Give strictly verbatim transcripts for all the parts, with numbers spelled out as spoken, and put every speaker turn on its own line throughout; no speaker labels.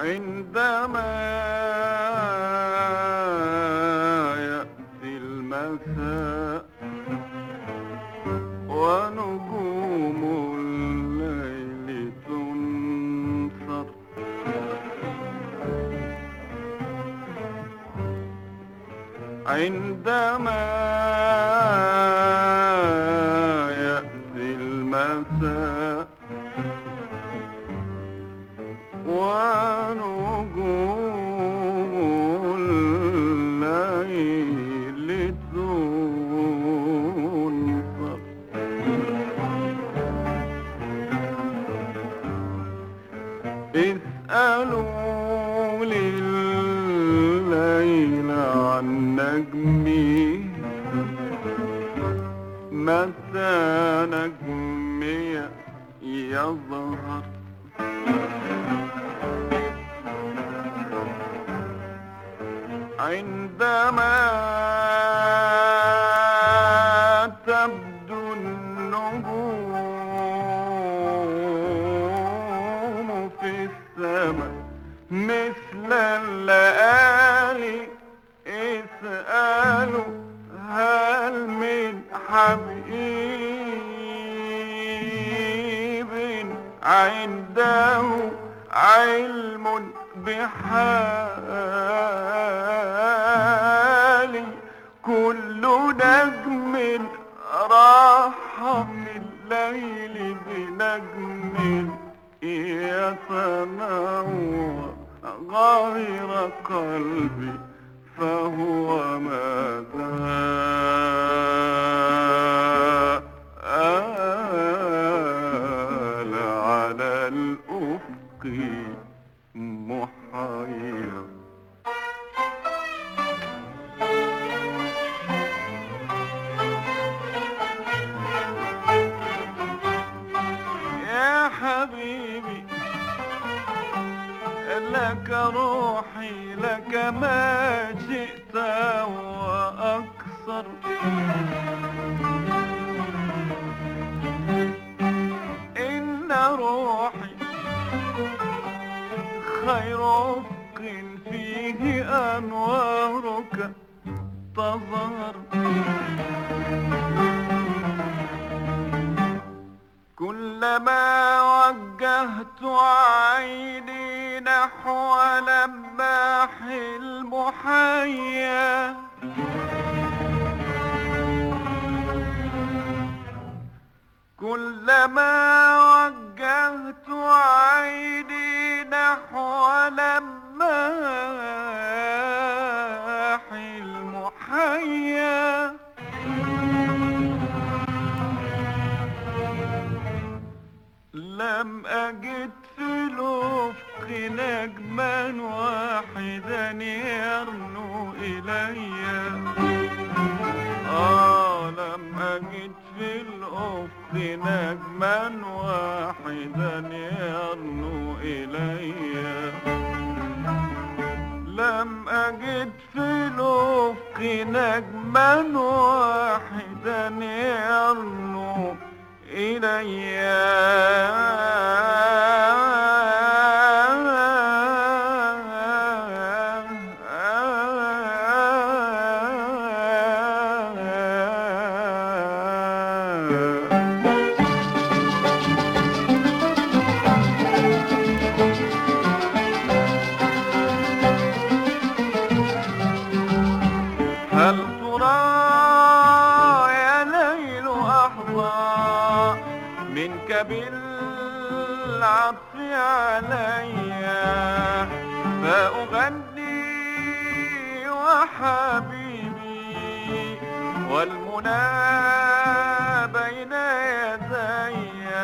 عندما يأتي المساء ونجوم الليل تنثر، عندما يأتي المساء ونجوم الليل تنثر، اسألوا لليل عن نجمي متى نجمي يظهر، عندما تبدو النجوم في السماء مثل الليالي، اسألوا هل من حبيب عنده علم بحالي، كل نجم راح من الليل بنجم يتنور، غير قلبي فهو ماذا آل على الأفق محير. يا حبيبي لك روحي، لك ما شئت وأكثر، إن روحي خير أفق فيه أنوارك تظهر، كلما وجهت عيني نحو لماح المحيا كلما وجهت عيني نحو لماح المحيا لم أجد في الأفق نجما واحدا يرنو إلي، آه لم أجد في الأفق نجما واحدا يرنو إلي، لم أجد في الأفق نجما واحدا يرنو إلي. هل ترى يا ليل أحظى منك بالعطف علي، فأغني وحبيبي والمنى بين يدي،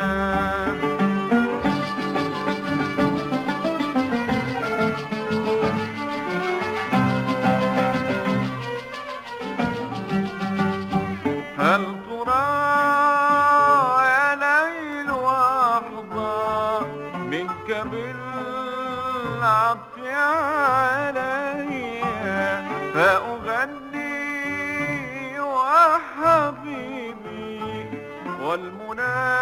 هل ترى يا ليل أحظى منك بالعطف علي، فأغني وحبيبي والمنى